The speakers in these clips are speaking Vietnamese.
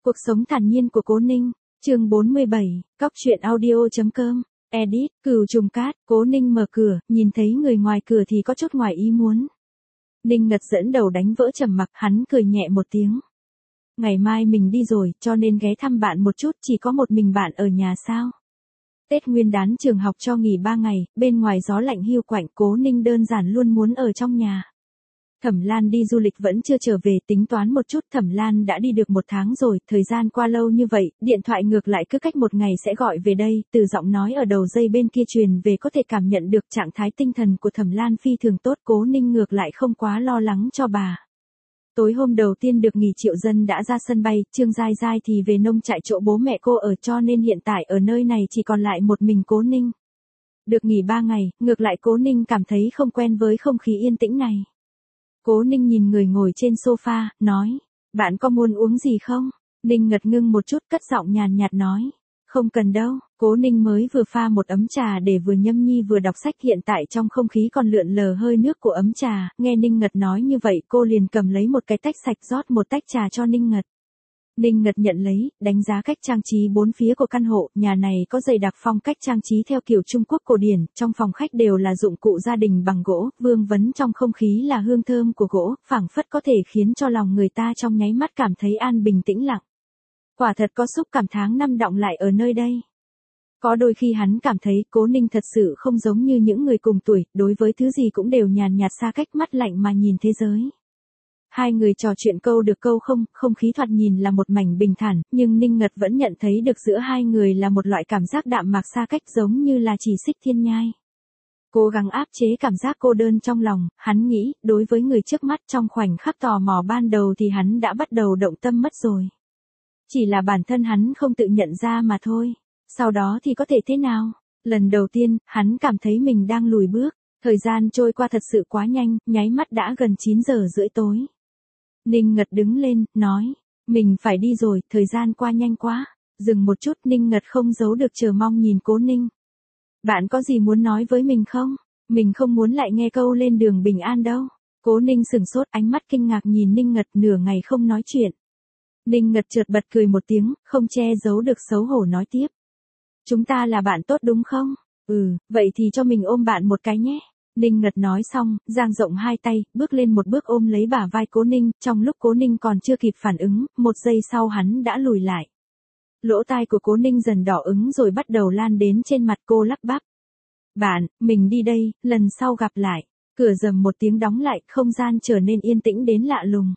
Cuộc sống thản nhiên của Cố Ninh, chương 47, cóc truyện audio.com, edit, Cửu Trùng Cát. Cố Ninh mở cửa, nhìn thấy người ngoài cửa thì có chút ngoài ý muốn. Ninh Ngật dẫn đầu đánh vỡ trầm mặc, hắn cười nhẹ một tiếng. Ngày mai mình đi rồi, cho nên ghé thăm bạn một chút, chỉ có một mình bạn ở nhà sao? Tết Nguyên Đán trường học cho nghỉ 3 ngày, bên ngoài gió lạnh hiu quạnh, Cố Ninh đơn giản luôn muốn ở trong nhà. Thẩm Lan đi du lịch vẫn chưa trở về, tính toán một chút, Thẩm Lan đã đi được 1 tháng rồi, thời gian qua lâu như vậy, điện thoại ngược lại cứ cách 1 ngày sẽ gọi về đây, từ giọng nói ở đầu dây bên kia truyền về có thể cảm nhận được trạng thái tinh thần của Thẩm Lan phi thường tốt. Cố Ninh ngược lại không quá lo lắng cho bà. Tối hôm đầu tiên được nghỉ Triệu Dân đã ra sân bay, Trương Giai Giai thì về nông trại chỗ bố mẹ cô ở, cho nên hiện tại ở nơi này chỉ còn lại một mình Cố Ninh. Được nghỉ 3 ngày, ngược lại Cố Ninh cảm thấy không quen với không khí yên tĩnh này. Cố Ninh nhìn người ngồi trên sofa, nói, bạn có muốn uống gì không? Ninh Ngật ngưng một chút, cất giọng nhàn nhạt nói, không cần đâu. Cố Ninh mới vừa pha một ấm trà để vừa nhâm nhi vừa đọc sách, hiện tại trong không khí còn lượn lờ hơi nước của ấm trà, nghe Ninh Ngật nói như vậy cô liền cầm lấy một cái tách sạch rót một tách trà cho Ninh Ngật. Ninh Ngật nhận lấy, đánh giá cách trang trí 4 phía của căn hộ, nhà này có dày đặc phong cách trang trí theo kiểu Trung Quốc cổ điển, trong phòng khách đều là dụng cụ gia đình bằng gỗ, vương vấn trong không khí là hương thơm của gỗ, phảng phất có thể khiến cho lòng người ta trong nháy mắt cảm thấy an bình tĩnh lặng. Quả thật có xúc cảm tháng năm đọng lại ở nơi đây. Có đôi khi hắn cảm thấy Cố Ninh thật sự không giống như những người cùng tuổi, đối với thứ gì cũng đều nhàn nhạt xa cách, mắt lạnh mà nhìn thế giới. Hai người trò chuyện câu được câu không khí thoạt nhìn là một mảnh bình thản, nhưng Ninh Ngật vẫn nhận thấy được giữa hai người là một loại cảm giác đạm mạc xa cách, giống như là chỉ xích thiên nhai. Cố gắng áp chế cảm giác cô đơn trong lòng, hắn nghĩ, đối với người trước mắt trong khoảnh khắc tò mò ban đầu thì hắn đã bắt đầu động tâm mất rồi. Chỉ là bản thân hắn không tự nhận ra mà thôi. Sau đó thì có thể thế nào? Lần đầu tiên, hắn cảm thấy mình đang lùi bước. Thời gian trôi qua thật sự quá nhanh, nháy mắt đã gần 9 giờ rưỡi tối. Ninh Ngật đứng lên, nói, mình phải đi rồi, thời gian qua nhanh quá. Dừng một chút, Ninh Ngật không giấu được chờ mong nhìn Cố Ninh. Bạn có gì muốn nói với mình không? Mình không muốn lại nghe câu lên đường bình an đâu. Cố Ninh sửng sốt, ánh mắt kinh ngạc nhìn Ninh Ngật, nửa ngày không nói chuyện. Ninh Ngật chợt bật cười một tiếng, không che giấu được xấu hổ nói tiếp. Chúng ta là bạn tốt đúng không? Vậy thì cho mình ôm bạn một cái nhé. Ninh Ngật nói xong, dang rộng hai tay, bước lên một bước ôm lấy bả vai Cố Ninh, trong lúc Cố Ninh còn chưa kịp phản ứng, 1 giây sau hắn đã lùi lại. Lỗ tai của Cố Ninh dần đỏ ứng rồi bắt đầu lan đến trên mặt, cô lắp bắp. Bạn, mình đi đây, lần sau gặp lại. Cửa rầm một tiếng đóng lại, không gian trở nên yên tĩnh đến lạ lùng.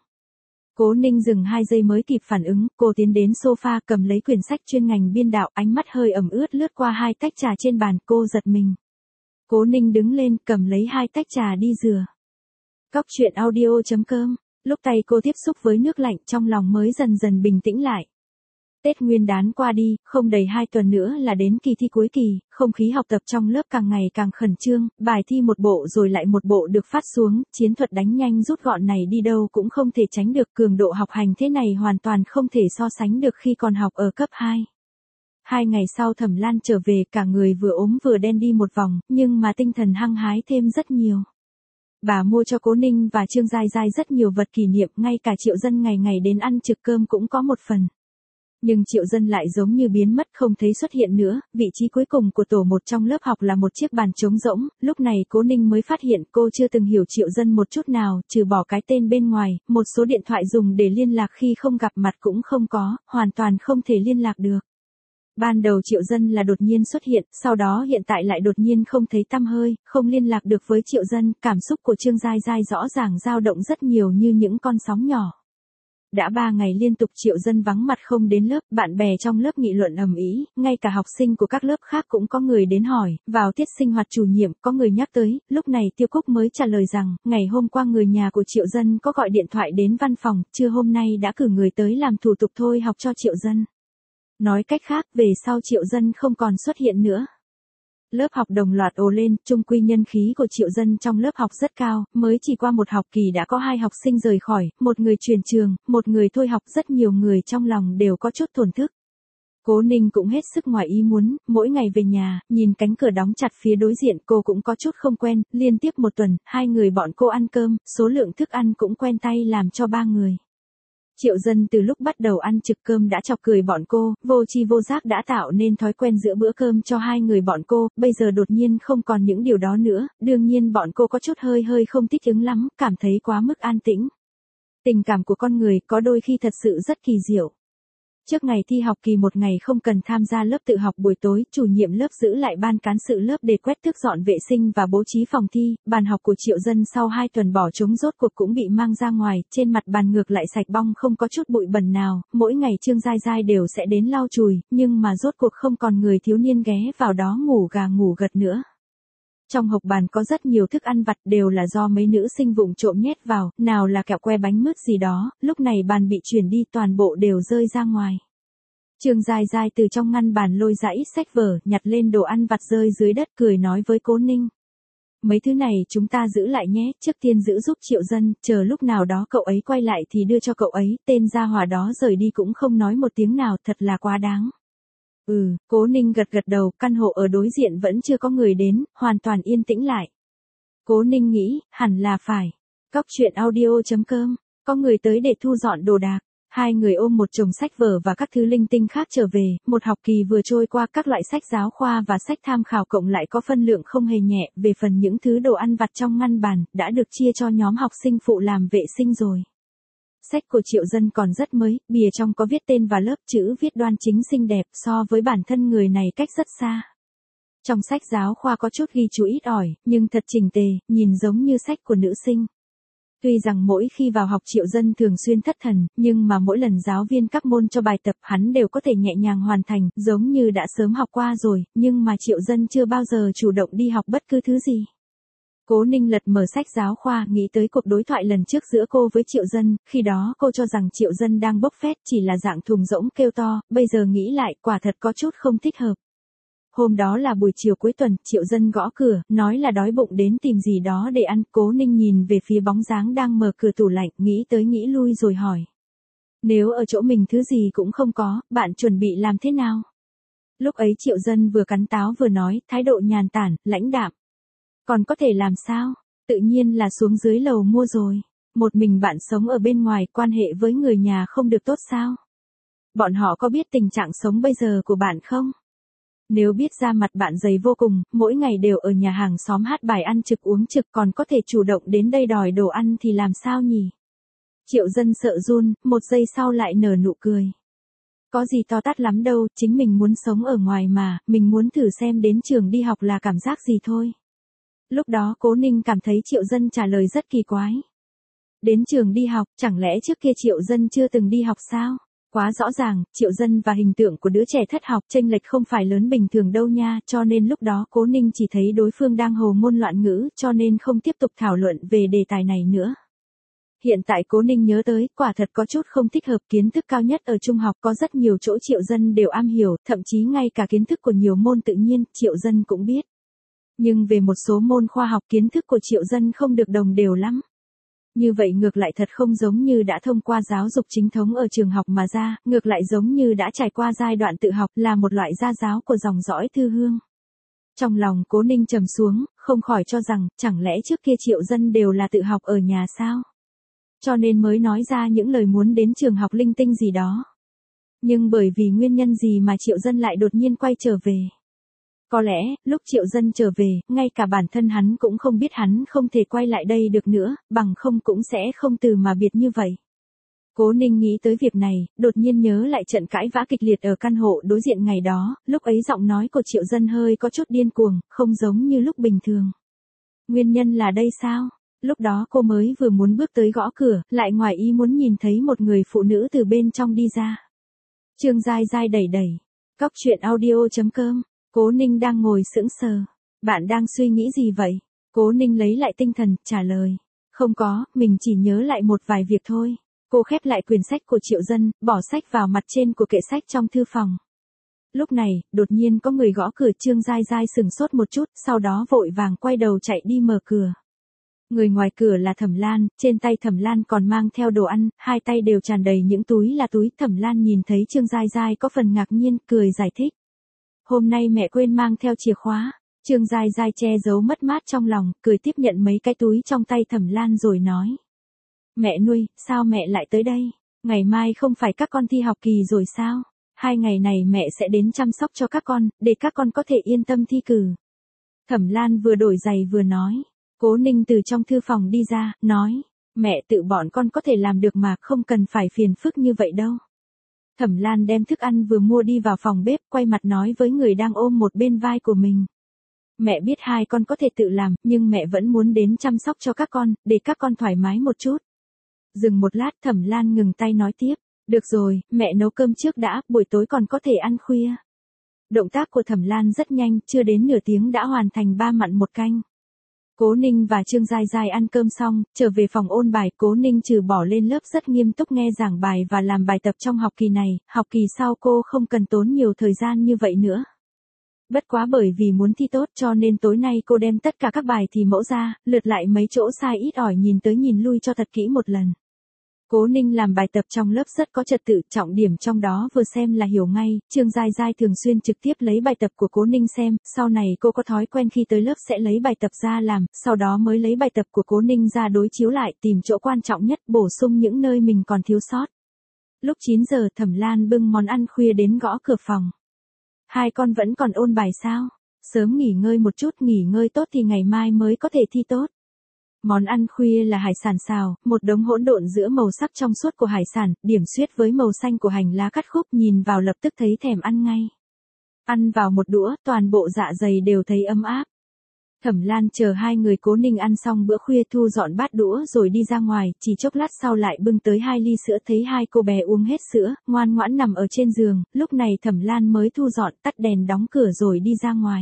Cố Ninh dừng 2 giây mới kịp phản ứng, cô tiến đến sofa cầm lấy quyển sách chuyên ngành biên đạo, ánh mắt hơi ẩm ướt lướt qua 2 tách trà trên bàn, cô giật mình. Cố Ninh đứng lên, cầm lấy 2 tách trà đi rửa. Cóc truyện audio.com, lúc tay cô tiếp xúc với nước lạnh trong lòng mới dần dần bình tĩnh lại. Tết Nguyên Đán qua đi, không đầy 2 tuần nữa là đến kỳ thi cuối kỳ, không khí học tập trong lớp càng ngày càng khẩn trương, bài thi một bộ rồi lại một bộ được phát xuống, chiến thuật đánh nhanh rút gọn này đi đâu cũng không thể tránh được, cường độ học hành thế này hoàn toàn không thể so sánh được khi còn học ở cấp 2. 2 ngày sau Thẩm Lan trở về, cả người vừa ốm vừa đen đi một vòng, nhưng mà tinh thần hăng hái thêm rất nhiều. Bà mua cho Cố Ninh và Trương Giai Giai rất nhiều vật kỷ niệm, ngay cả Triệu Dân ngày ngày đến ăn trực cơm cũng có một phần. Nhưng Triệu Dân lại giống như biến mất không thấy xuất hiện nữa, vị trí cuối cùng của tổ 1 trong lớp học là một chiếc bàn trống rỗng, lúc này Cố Ninh mới phát hiện cô chưa từng hiểu Triệu Dân một chút nào, trừ bỏ cái tên bên ngoài, một số điện thoại dùng để liên lạc khi không gặp mặt cũng không có, hoàn toàn không thể liên lạc được. Ban đầu Triệu Dân là đột nhiên xuất hiện, sau đó hiện tại lại đột nhiên không thấy tăm hơi, không liên lạc được với Triệu Dân, cảm xúc của Trương Giai Giai rõ ràng dao động rất nhiều như những con sóng nhỏ. Đã 3 ngày liên tục Triệu Dân vắng mặt không đến lớp, bạn bè trong lớp nghị luận ầm ĩ, ngay cả học sinh của các lớp khác cũng có người đến hỏi, vào tiết sinh hoạt chủ nhiệm, có người nhắc tới, lúc này Tiêu Cúc mới trả lời rằng, ngày hôm qua người nhà của Triệu Dân có gọi điện thoại đến văn phòng, trưa hôm nay đã cử người tới làm thủ tục thôi học cho Triệu Dân. Nói cách khác, về sau Triệu Dân không còn xuất hiện nữa. Lớp học đồng loạt ồ lên, chung quy nhân khí của Triệu Dân trong lớp học rất cao, mới chỉ qua một học kỳ đã có 2 học sinh rời khỏi, một người chuyển trường, một người thôi học, rất nhiều người trong lòng đều có chút thổn thức. Cố Ninh cũng hết sức ngoài ý muốn, mỗi ngày về nhà, nhìn cánh cửa đóng chặt phía đối diện cô cũng có chút không quen, liên tiếp 1 tuần, 2 người bọn cô ăn cơm, số lượng thức ăn cũng quen tay làm cho 3 người. Triệu Dân từ lúc bắt đầu ăn trực cơm đã chọc cười bọn cô, vô tri vô giác đã tạo nên thói quen giữa bữa cơm cho hai người bọn cô, bây giờ đột nhiên không còn những điều đó nữa, đương nhiên bọn cô có chút hơi không thích ứng lắm, cảm thấy quá mức an tĩnh. Tình cảm của con người có đôi khi thật sự rất kỳ diệu. Trước ngày thi học kỳ một ngày không cần tham gia lớp tự học buổi tối, chủ nhiệm lớp giữ lại ban cán sự lớp để quét tước dọn vệ sinh và bố trí phòng thi, bàn học của Triệu Dân sau 2 tuần bỏ trống rốt cuộc cũng bị mang ra ngoài, trên mặt bàn ngược lại sạch bong không có chút bụi bẩn nào, mỗi ngày Trương Giai Giai đều sẽ đến lau chùi, nhưng mà rốt cuộc không còn người thiếu niên ghé vào đó ngủ gà ngủ gật nữa. Trong hộc bàn có rất nhiều thức ăn vặt đều là do mấy nữ sinh vụng trộm nhét vào, nào là kẹo que bánh mứt gì đó, lúc này bàn bị chuyển đi toàn bộ đều rơi ra ngoài. Trương Giai Giai từ trong ngăn bàn lôi ra ít sách vở, nhặt lên đồ ăn vặt rơi dưới đất cười nói với Cố Ninh. Mấy thứ này chúng ta giữ lại nhé, trước tiên giữ giúp Triệu Dân, chờ lúc nào đó cậu ấy quay lại thì đưa cho cậu ấy, tên gia hỏa đó rời đi cũng không nói một tiếng nào, thật là quá đáng. Cố Ninh gật đầu, căn hộ ở đối diện vẫn chưa có người đến, hoàn toàn yên tĩnh lại. Cố Ninh nghĩ, hẳn là phải. Cóc truyện audio.com, có người tới để thu dọn đồ đạc. Hai người ôm một chồng sách vở và các thứ linh tinh khác trở về, một học kỳ vừa trôi qua các loại sách giáo khoa và sách tham khảo cộng lại có phân lượng không hề nhẹ, về phần những thứ đồ ăn vặt trong ngăn bàn, đã được chia cho nhóm học sinh phụ làm vệ sinh rồi. Sách của Triệu Dân còn rất mới, bìa trong có viết tên và lớp, chữ viết đoan chính xinh đẹp, so với bản thân người này cách rất xa. Trong sách giáo khoa có chút ghi chú ít ỏi, nhưng thật chỉnh tề, nhìn giống như sách của nữ sinh. Tuy rằng mỗi khi vào học Triệu Dân thường xuyên thất thần, nhưng mà mỗi lần giáo viên các môn cho bài tập hắn đều có thể nhẹ nhàng hoàn thành, giống như đã sớm học qua rồi, nhưng mà Triệu Dân chưa bao giờ chủ động đi học bất cứ thứ gì. Cố Ninh lật mở sách giáo khoa, nghĩ tới cuộc đối thoại lần trước giữa cô với Triệu Dân, khi đó cô cho rằng Triệu Dân đang bốc phét chỉ là dạng thùng rỗng kêu to, bây giờ nghĩ lại quả thật có chút không thích hợp. Hôm đó là buổi chiều cuối tuần, Triệu Dân gõ cửa, nói là đói bụng đến tìm gì đó để ăn, Cố Ninh nhìn về phía bóng dáng đang mở cửa tủ lạnh, nghĩ tới nghĩ lui rồi hỏi. Nếu ở chỗ mình thứ gì cũng không có, bạn chuẩn bị làm thế nào? Lúc ấy Triệu Dân vừa cắn táo vừa nói, thái độ nhàn tản, lãnh đạm. Còn có thể làm sao? Tự nhiên là xuống dưới lầu mua rồi. Một mình bạn sống ở bên ngoài, quan hệ với người nhà không được tốt sao? Bọn họ có biết tình trạng sống bây giờ của bạn không? Nếu biết ra mặt bạn dày vô cùng, mỗi ngày đều ở nhà hàng xóm hát bài ăn trực uống trực còn có thể chủ động đến đây đòi đồ ăn thì làm sao nhỉ? Triệu Dân sợ run, một giây sau lại nở nụ cười. Có gì to tát lắm đâu, chính mình muốn sống ở ngoài mà, mình muốn thử xem đến trường đi học là cảm giác gì thôi. Lúc đó Cố Ninh cảm thấy Triệu Dân trả lời rất kỳ quái. Đến trường đi học, chẳng lẽ trước kia Triệu Dân chưa từng đi học sao? Quá rõ ràng, Triệu Dân và hình tượng của đứa trẻ thất học chênh lệch không phải lớn bình thường đâu nha, cho nên lúc đó Cố Ninh chỉ thấy đối phương đang hồ ngôn loạn ngữ, cho nên không tiếp tục thảo luận về đề tài này nữa. Hiện tại Cố Ninh nhớ tới, quả thật có chút không thích hợp, kiến thức cao nhất ở trung học có rất nhiều chỗ Triệu Dân đều am hiểu, thậm chí ngay cả kiến thức của nhiều môn tự nhiên, Triệu Dân cũng biết. Nhưng về một số môn khoa học kiến thức của Triệu Dân không được đồng đều lắm. Như vậy ngược lại thật không giống như đã thông qua giáo dục chính thống ở trường học mà ra, ngược lại giống như đã trải qua giai đoạn tự học, là một loại gia giáo của dòng dõi Thư Hương. Trong lòng Cố Ninh trầm xuống, không khỏi cho rằng, chẳng lẽ trước kia Triệu Dân đều là tự học ở nhà sao? Cho nên mới nói ra những lời muốn đến trường học linh tinh gì đó. Nhưng bởi vì nguyên nhân gì mà Triệu Dân lại đột nhiên quay trở về? Có lẽ, lúc Triệu Dân trở về, ngay cả bản thân hắn cũng không biết hắn không thể quay lại đây được nữa, bằng không cũng sẽ không từ mà biệt như vậy. Cố Ninh nghĩ tới việc này, đột nhiên nhớ lại trận cãi vã kịch liệt ở căn hộ đối diện ngày đó, lúc ấy giọng nói của Triệu Dân hơi có chút điên cuồng, không giống như lúc bình thường. Nguyên nhân là đây sao? Lúc đó cô mới vừa muốn bước tới gõ cửa, lại ngoài ý muốn nhìn thấy một người phụ nữ từ bên trong đi ra. Trương Giai Giai đẩy. Cóc truyện audio.com. Cố Ninh đang ngồi sững sờ. Bạn đang suy nghĩ gì vậy? Cố Ninh lấy lại tinh thần, trả lời. Không có, mình chỉ nhớ lại một vài việc thôi. Cô khép lại quyển sách của Triệu Dân, bỏ sách vào mặt trên của kệ sách trong thư phòng. Lúc này, đột nhiên có người gõ cửa, Trương Giai Giai sừng sốt một chút, sau đó vội vàng quay đầu chạy đi mở cửa. Người ngoài cửa là Thẩm Lan, trên tay Thẩm Lan còn mang theo đồ ăn, hai tay đều tràn đầy những túi là túi. Thẩm Lan nhìn thấy Trương Giai Giai có phần ngạc nhiên, cười giải thích. Hôm nay mẹ quên mang theo chìa khóa. Trương Giai Giai che giấu mất mát trong lòng, cười tiếp nhận mấy cái túi trong tay Thẩm Lan rồi nói. Mẹ nuôi, sao mẹ lại tới đây? Ngày mai không phải các con thi học kỳ rồi sao? 2 ngày này mẹ sẽ đến chăm sóc cho các con, để các con có thể yên tâm thi cử. Thẩm Lan vừa đổi giày vừa nói. Cố Ninh từ trong thư phòng đi ra, nói, mẹ tự bọn con có thể làm được mà, không cần phải phiền phức như vậy đâu. Thẩm Lan đem thức ăn vừa mua đi vào phòng bếp, quay mặt nói với người đang ôm một bên vai của mình. Mẹ biết hai con có thể tự làm, nhưng mẹ vẫn muốn đến chăm sóc cho các con, để các con thoải mái một chút. Dừng một lát, Thẩm Lan ngừng tay nói tiếp, được rồi, mẹ nấu cơm trước đã, buổi tối còn có thể ăn khuya. Động tác của Thẩm Lan rất nhanh, chưa đến nửa tiếng đã hoàn thành 3 mặn 1 canh. Cố Ninh và Trương Giai Giai ăn cơm xong, trở về phòng ôn bài, Cố Ninh trừ bỏ lên lớp rất nghiêm túc nghe giảng bài và làm bài tập trong học kỳ này, học kỳ sau cô không cần tốn nhiều thời gian như vậy nữa. Bất quá bởi vì muốn thi tốt cho nên tối nay cô đem tất cả các bài thì mẫu ra, lượt lại mấy chỗ sai ít ỏi nhìn tới nhìn lui cho thật kỹ một lần. Cố Ninh làm bài tập trong lớp rất có trật tự, trọng điểm trong đó vừa xem là hiểu ngay, Trương Giai Giai thường xuyên trực tiếp lấy bài tập của Cố Ninh xem, sau này cô có thói quen khi tới lớp sẽ lấy bài tập ra làm, sau đó mới lấy bài tập của Cố Ninh ra đối chiếu lại, tìm chỗ quan trọng nhất, bổ sung những nơi mình còn thiếu sót. Lúc 9 giờ Thẩm Lan bưng món ăn khuya đến gõ cửa phòng. Hai con vẫn còn ôn bài sao? Sớm nghỉ ngơi một chút, nghỉ ngơi tốt thì ngày mai mới có thể thi tốt. Món ăn khuya là hải sản xào, một đống hỗn độn giữa màu sắc trong suốt của hải sản, điểm xuyết với màu xanh của hành lá cắt khúc, nhìn vào lập tức thấy thèm ăn ngay. Ăn vào một đũa, toàn bộ dạ dày đều thấy ấm áp. Thẩm Lan chờ hai người Cố Ninh ăn xong bữa khuya thu dọn bát đũa rồi đi ra ngoài, chỉ chốc lát sau lại bưng tới 2 ly sữa, thấy hai cô bé uống hết sữa, ngoan ngoãn nằm ở trên giường, lúc này Thẩm Lan mới thu dọn, tắt đèn đóng cửa rồi đi ra ngoài.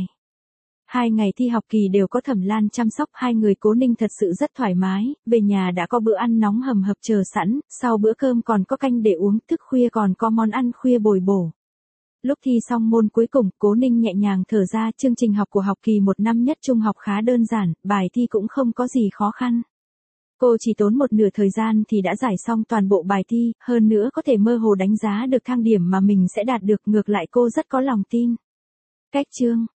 2 ngày thi học kỳ đều có Thẩm Lan chăm sóc, hai người Cố Ninh thật sự rất thoải mái, về nhà đã có bữa ăn nóng hầm hập chờ sẵn, sau bữa cơm còn có canh để uống, thức khuya còn có món ăn khuya bồi bổ. Lúc thi xong môn cuối cùng, Cố Ninh nhẹ nhàng thở ra, chương trình học của học kỳ 1 năm nhất trung học khá đơn giản, bài thi cũng không có gì khó khăn. Cô chỉ tốn một nửa thời gian thì đã giải xong toàn bộ bài thi, hơn nữa có thể mơ hồ đánh giá được thang điểm mà mình sẽ đạt được, ngược lại cô rất có lòng tin. Cách chương